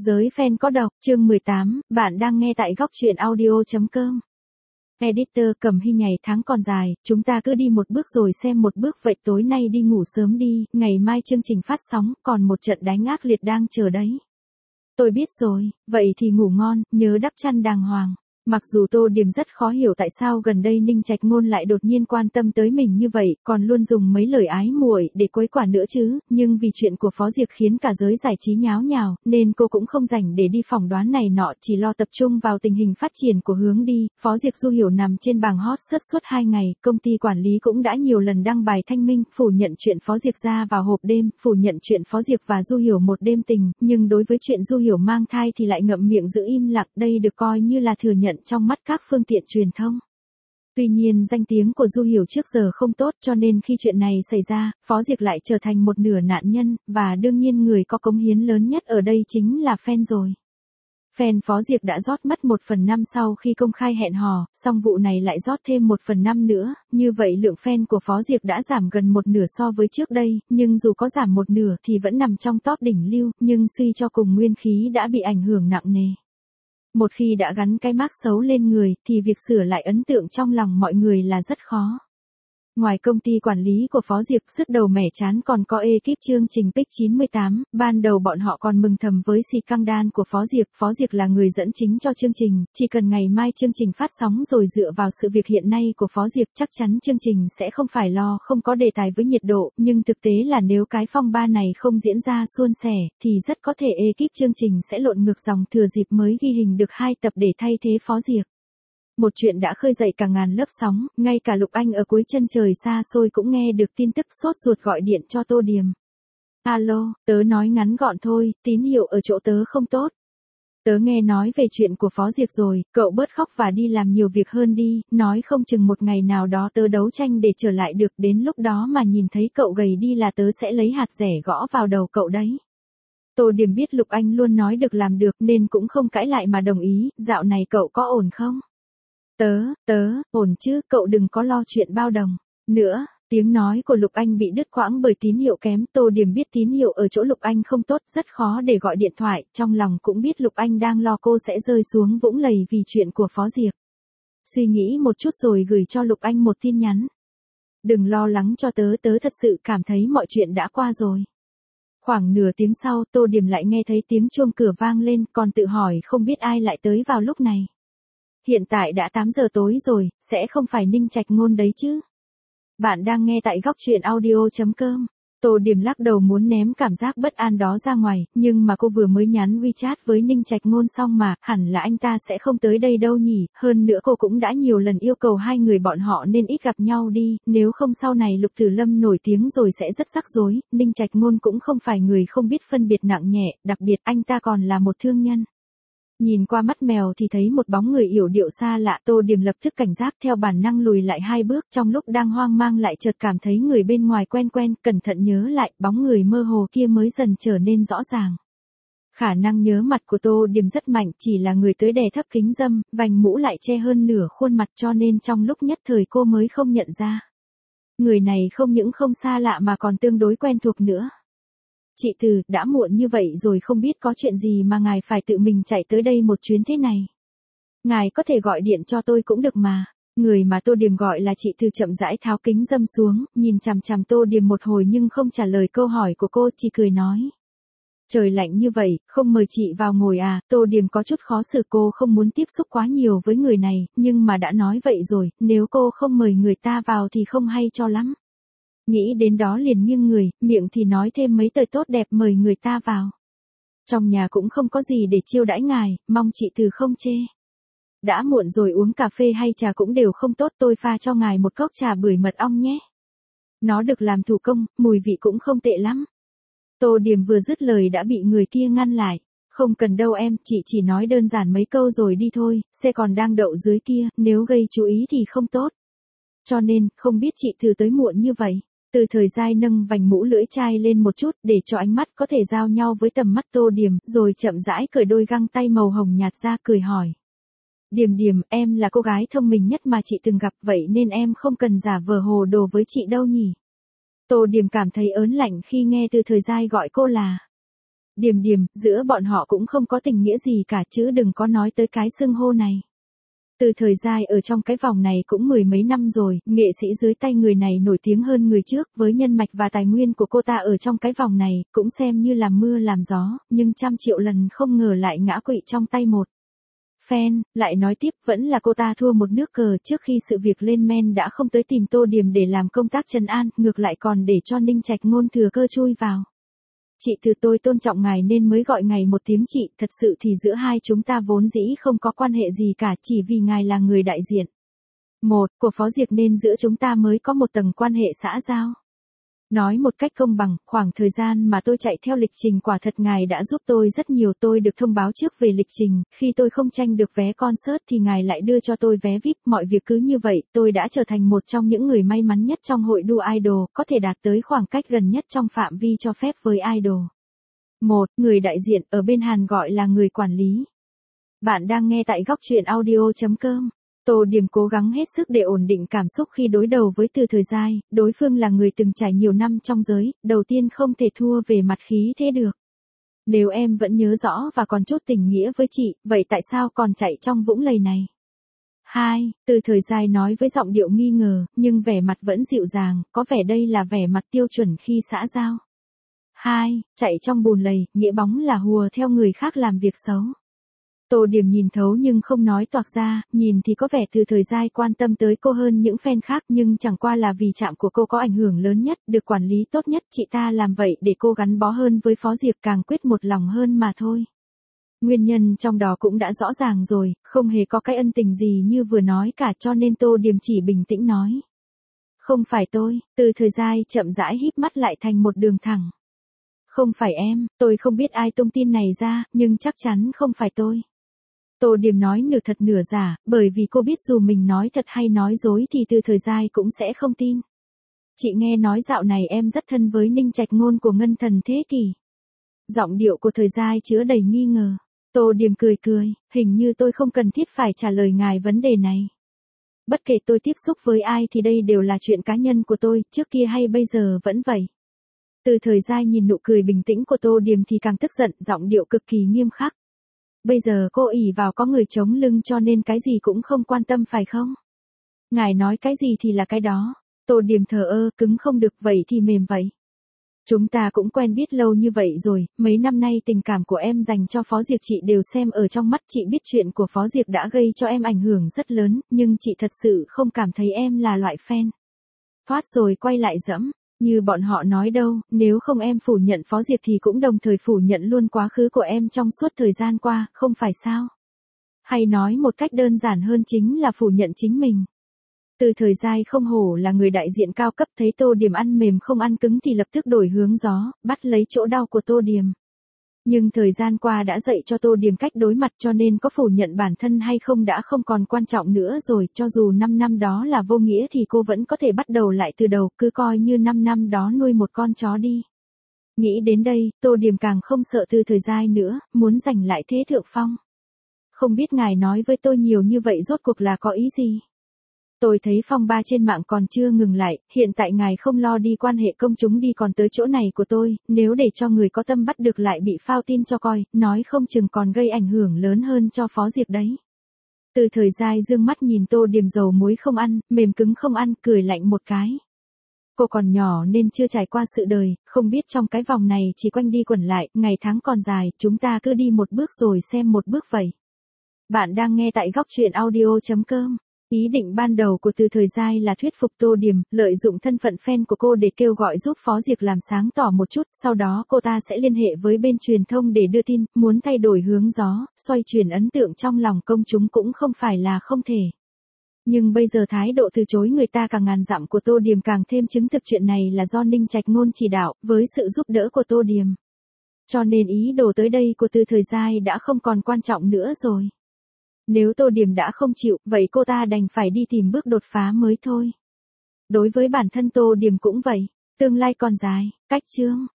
Giới fan có độc, chương 18, bạn đang nghe tại góc truyện audio.com. Editor Cẩm Hy ngày tháng còn dài, chúng ta cứ đi một bước rồi xem một bước vậy tối nay đi ngủ sớm đi, ngày mai chương trình phát sóng, còn một trận đánh ác liệt đang chờ đấy. Tôi biết rồi, vậy thì ngủ ngon, nhớ đắp chăn đàng hoàng. Mặc dù Tô Điềm rất khó hiểu tại sao gần đây Ninh Trạch Ngôn lại đột nhiên quan tâm tới mình như vậy, còn luôn dùng mấy lời ái muội để quấy quả nữa chứ, nhưng vì chuyện của Phó Diệc khiến cả giới giải trí nháo nhào, nên cô cũng không rảnh để đi phỏng đoán này nọ, chỉ lo tập trung vào tình hình phát triển của hướng đi. Phó Diệc Du Hiểu nằm trên bảng hot search suốt 2 ngày, công ty quản lý cũng đã nhiều lần đăng bài thanh minh, phủ nhận chuyện Phó Diệc ra vào hộp đêm, phủ nhận chuyện Phó Diệc và Du Hiểu một đêm tình, nhưng đối với chuyện Du Hiểu mang thai thì lại ngậm miệng giữ im lặng, đây được coi như là thừa nhận trong mắt các phương tiện truyền thông. Tuy nhiên danh tiếng của Du Hiểu trước giờ không tốt cho nên khi chuyện này xảy ra, Phó Diệc lại trở thành một nửa nạn nhân, và đương nhiên người có cống hiến lớn nhất ở đây chính là fan rồi. Fan Phó Diệc đã rót mất 1/5 sau khi công khai hẹn hò, song vụ này lại rót thêm 1/5 nữa, như vậy lượng fan của Phó Diệc đã giảm gần một nửa so với trước đây, nhưng dù có giảm một nửa thì vẫn nằm trong top đỉnh lưu, nhưng suy cho cùng nguyên khí đã bị ảnh hưởng nặng nề. Một khi đã gắn cái mác xấu lên người, thì việc sửa lại ấn tượng trong lòng mọi người là rất khó. Ngoài công ty quản lý của Phó Diệc, sứt đầu mẻ chán còn có ekip chương trình Pick 98, ban đầu bọn họ còn mừng thầm với scandal của Phó Diệc là người dẫn chính cho chương trình, chỉ cần ngày mai chương trình phát sóng rồi dựa vào sự việc hiện nay của Phó Diệc chắc chắn chương trình sẽ không phải lo không có đề tài với nhiệt độ, nhưng thực tế là nếu cái phong ba này không diễn ra suôn sẻ, thì rất có thể ekip chương trình sẽ lộn ngược dòng thừa dịp mới ghi hình được 2 tập để thay thế Phó Diệc. Một chuyện đã khơi dậy cả ngàn lớp sóng, ngay cả Lục Anh ở cuối chân trời xa xôi cũng nghe được tin tức sốt ruột gọi điện cho Tô Điềm. Alo, tớ nói ngắn gọn thôi, tín hiệu ở chỗ tớ không tốt. Tớ nghe nói về chuyện của Phó Diệc rồi, cậu bớt khóc và đi làm nhiều việc hơn đi, nói không chừng một ngày nào đó tớ đấu tranh để trở lại được, đến lúc đó mà nhìn thấy cậu gầy đi là tớ sẽ lấy hạt dẻ gõ vào đầu cậu đấy. Tô Điềm biết Lục Anh luôn nói được làm được nên cũng không cãi lại mà đồng ý, dạo này cậu có ổn không? Ổn chứ, cậu đừng có lo chuyện bao đồng. Nữa, tiếng nói của Lục Anh bị đứt quãng bởi tín hiệu kém, Tô Điềm biết tín hiệu ở chỗ Lục Anh không tốt, rất khó để gọi điện thoại, trong lòng cũng biết Lục Anh đang lo cô sẽ rơi xuống vũng lầy vì chuyện của Phó Diệc. Suy nghĩ một chút rồi gửi cho Lục Anh một tin nhắn. Đừng lo lắng cho tớ thật sự cảm thấy mọi chuyện đã qua rồi. Khoảng nửa tiếng sau, Tô Điềm lại nghe thấy tiếng chuông cửa vang lên, còn tự hỏi không biết ai lại tới vào lúc này. Hiện tại đã 8 giờ tối rồi, sẽ không phải Ninh Trạch Ngôn đấy chứ. Bạn đang nghe tại góc truyện audio.com. Tô Điềm lắc đầu muốn ném cảm giác bất an đó ra ngoài, nhưng mà cô vừa mới nhắn WeChat với Ninh Trạch Ngôn xong mà, hẳn là anh ta sẽ không tới đây đâu nhỉ, hơn nữa cô cũng đã nhiều lần yêu cầu hai người bọn họ nên ít gặp nhau đi, nếu không sau này Lục Tử Lâm nổi tiếng rồi sẽ rất rắc rối. Ninh Trạch Ngôn cũng không phải người không biết phân biệt nặng nhẹ, đặc biệt anh ta còn là một thương nhân. Nhìn qua mắt mèo thì thấy một bóng người yểu điệu xa lạ, Tô Điềm lập tức cảnh giác theo bản năng lùi lại 2 bước, trong lúc đang hoang mang lại chợt cảm thấy người bên ngoài quen, cẩn thận nhớ lại, bóng người mơ hồ kia mới dần trở nên rõ ràng. Khả năng nhớ mặt của Tô Điềm rất mạnh, chỉ là người tới đè thấp kính râm, vành mũ lại che hơn nửa khuôn mặt cho nên trong lúc nhất thời cô mới không nhận ra. Người này không những không xa lạ mà còn tương đối quen thuộc nữa. Chị Từ, đã muộn như vậy rồi không biết có chuyện gì mà ngài phải tự mình chạy tới đây một chuyến thế này. Ngài có thể gọi điện cho tôi cũng được mà. Người mà Tô Điềm gọi là chị Từ chậm rãi tháo kính râm xuống, nhìn chằm chằm Tô Điềm một hồi nhưng không trả lời câu hỏi của cô, chỉ cười nói. Trời lạnh như vậy, không mời chị vào ngồi à? Tô Điềm có chút khó xử, cô không muốn tiếp xúc quá nhiều với người này, nhưng mà đã nói vậy rồi, nếu cô không mời người ta vào thì không hay cho lắm. Nghĩ đến đó liền nghiêng người, miệng thì nói thêm mấy lời tốt đẹp mời người ta vào. Trong nhà cũng không có gì để chiêu đãi ngài, mong chị Từ không chê. Đã muộn rồi uống cà phê hay trà cũng đều không tốt, tôi pha cho ngài một cốc trà bưởi mật ong nhé. Nó được làm thủ công, mùi vị cũng không tệ lắm. Tô Điềm vừa dứt lời đã bị người kia ngăn lại. Không cần đâu em, chị chỉ nói đơn giản mấy câu rồi đi thôi, xe còn đang đậu dưới kia, nếu gây chú ý thì không tốt. Cho nên, không biết chị Từ tới muộn như vậy. Từ Thời Giai nâng vành mũ lưỡi chai lên một chút để cho ánh mắt có thể giao nhau với tầm mắt Tô Điềm, rồi chậm rãi cởi đôi găng tay màu hồng nhạt ra, cười hỏi. Điềm, em là cô gái thông minh nhất mà chị từng gặp, vậy nên em không cần giả vờ hồ đồ với chị đâu nhỉ. Tô Điềm cảm thấy ớn lạnh khi nghe Từ Thời Giai gọi cô là Điềm điềm, giữa bọn họ cũng không có tình nghĩa gì cả chứ đừng có nói tới cái xưng hô này. Từ thời gian ở trong cái vòng này cũng mười mấy năm rồi, nghệ sĩ dưới tay người này nổi tiếng hơn người trước, với nhân mạch và tài nguyên của cô ta ở trong cái vòng này, cũng xem như làm mưa làm gió, nhưng trăm triệu lần không ngờ lại ngã quỵ trong tay một fan. Lại nói tiếp, vẫn là cô ta thua một nước cờ, trước khi sự việc lên men đã không tới tìm Tô Điềm để làm công tác trấn an, ngược lại còn để cho Ninh Trạch Ngôn thừa cơ chui vào. Chị, từ tôi tôn trọng ngài nên mới gọi ngài một tiếng chị, thật sự thì giữa hai chúng ta vốn dĩ không có quan hệ gì cả, chỉ vì ngài là người đại diện của Phó Diệc nên giữa chúng ta mới có một tầng quan hệ xã giao. Nói một cách công bằng, khoảng thời gian mà tôi chạy theo lịch trình quả thật ngài đã giúp tôi rất nhiều, tôi được thông báo trước về lịch trình, khi tôi không tranh được vé concert thì ngài lại đưa cho tôi vé VIP, mọi việc cứ như vậy, tôi đã trở thành một trong những người may mắn nhất trong hội đua idol, có thể đạt tới khoảng cách gần nhất trong phạm vi cho phép với idol. Người đại diện, ở bên Hàn gọi là người quản lý. Bạn đang nghe tại góc truyện audio.com. Tô Điềm cố gắng hết sức để ổn định cảm xúc khi đối đầu với Từ Thời Giai, đối phương là người từng trải nhiều năm trong giới, đầu tiên không thể thua về mặt khí thế được. Nếu em vẫn nhớ rõ và còn chút tình nghĩa với chị, vậy tại sao còn chạy trong vũng lầy này? Từ Thời Giai nói với giọng điệu nghi ngờ, nhưng vẻ mặt vẫn dịu dàng, có vẻ đây là vẻ mặt tiêu chuẩn khi xã giao. Chạy trong bùn lầy, nghĩa bóng là hùa theo người khác làm việc xấu. Tô Điềm nhìn thấu nhưng không nói toạc ra, nhìn thì có vẻ Từ Thời Giai quan tâm tới cô hơn những fan khác nhưng chẳng qua là vì chạm của cô có ảnh hưởng lớn nhất, được quản lý tốt nhất, chị ta làm vậy để cô gắn bó hơn với Phó Diệc càng quyết một lòng hơn mà thôi. Nguyên nhân trong đó cũng đã rõ ràng rồi, không hề có cái ân tình gì như vừa nói cả cho nên Tô Điềm chỉ bình tĩnh nói. Không phải tôi, Từ Thời Giai chậm rãi híp mắt lại thành một đường thẳng. Không phải em, tôi không biết ai tung tin này ra, nhưng chắc chắn không phải tôi. Tô Điềm nói nửa thật nửa giả, bởi vì cô biết dù mình nói thật hay nói dối thì Từ Thời Giai cũng sẽ không tin. Chị nghe nói dạo này em rất thân với Ninh Trạch Ngôn của Ngân Thần Thế Kỷ. Giọng điệu của Thời Giai chứa đầy nghi ngờ. Tô Điềm cười, hình như tôi không cần thiết phải trả lời ngài vấn đề này. Bất kể tôi tiếp xúc với ai thì đây đều là chuyện cá nhân của tôi, trước kia hay bây giờ vẫn vậy. Từ Thời Giai nhìn nụ cười bình tĩnh của Tô Điềm thì càng tức giận, giọng điệu cực kỳ nghiêm khắc. Bây giờ cô ỷ vào có người chống lưng cho nên cái gì cũng không quan tâm phải không? Ngài nói cái gì thì là cái đó. Tô Điềm thờ ơ, cứng không được vậy thì mềm vậy. Chúng ta cũng quen biết lâu như vậy rồi, mấy năm nay tình cảm của em dành cho Phó Diệc chị đều xem ở trong mắt, chị biết chuyện của Phó Diệc đã gây cho em ảnh hưởng rất lớn, nhưng chị thật sự không cảm thấy em là loại fan. Thoát rồi quay lại dẫm. Như bọn họ nói đâu, nếu không em phủ nhận Phó Diệc thì cũng đồng thời phủ nhận luôn quá khứ của em trong suốt thời gian qua, không phải sao? Hay nói một cách đơn giản hơn chính là phủ nhận chính mình. Từ Thời Giai không hổ là người đại diện cao cấp, thấy Tô Điềm ăn mềm không ăn cứng thì lập tức đổi hướng gió, bắt lấy chỗ đau của Tô Điềm. Nhưng thời gian qua đã dạy cho Tô Điềm cách đối mặt cho nên có phủ nhận bản thân hay không đã không còn quan trọng nữa rồi, cho dù 5 năm đó là vô nghĩa thì cô vẫn có thể bắt đầu lại từ đầu, cứ coi như 5 năm đó nuôi một con chó đi. Nghĩ đến đây, Tô Điềm càng không sợ Từ Thời Giai nữa, muốn giành lại thế thượng phong. Không biết ngài nói với tôi nhiều như vậy rốt cuộc là có ý gì? Tôi thấy phong ba trên mạng còn chưa ngừng lại, hiện tại ngài không lo đi quan hệ công chúng đi còn tới chỗ này của tôi, nếu để cho người có tâm bắt được lại bị phao tin cho coi, nói không chừng còn gây ảnh hưởng lớn hơn cho Phó Diệc đấy. Từ Thời Giai dương mắt nhìn Tô Điềm dầu muối không ăn, mềm cứng không ăn, cười lạnh một cái. Cô còn nhỏ nên chưa trải qua sự đời, không biết trong cái vòng này chỉ quanh đi quẩn lại, ngày tháng còn dài, chúng ta cứ đi một bước rồi xem một bước vậy. Bạn đang nghe tại góc truyện audio.com. Ý định ban đầu của Từ Thời Giai là thuyết phục Tô Điềm, lợi dụng thân phận fan của cô để kêu gọi giúp Phó Diệc làm sáng tỏ một chút, sau đó cô ta sẽ liên hệ với bên truyền thông để đưa tin, muốn thay đổi hướng gió, xoay chuyển ấn tượng trong lòng công chúng cũng không phải là không thể. Nhưng bây giờ thái độ từ chối người ta càng ngàn dặm của Tô Điềm càng thêm chứng thực chuyện này là do Ninh Trạch Ngôn chỉ đạo, với sự giúp đỡ của Tô Điềm. Cho nên ý đồ tới đây của Từ Thời Giai đã không còn quan trọng nữa rồi. Nếu Tô Điềm đã không chịu, vậy cô ta đành phải đi tìm bước đột phá mới thôi. Đối với bản thân Tô Điềm cũng vậy, tương lai còn dài, cách chương.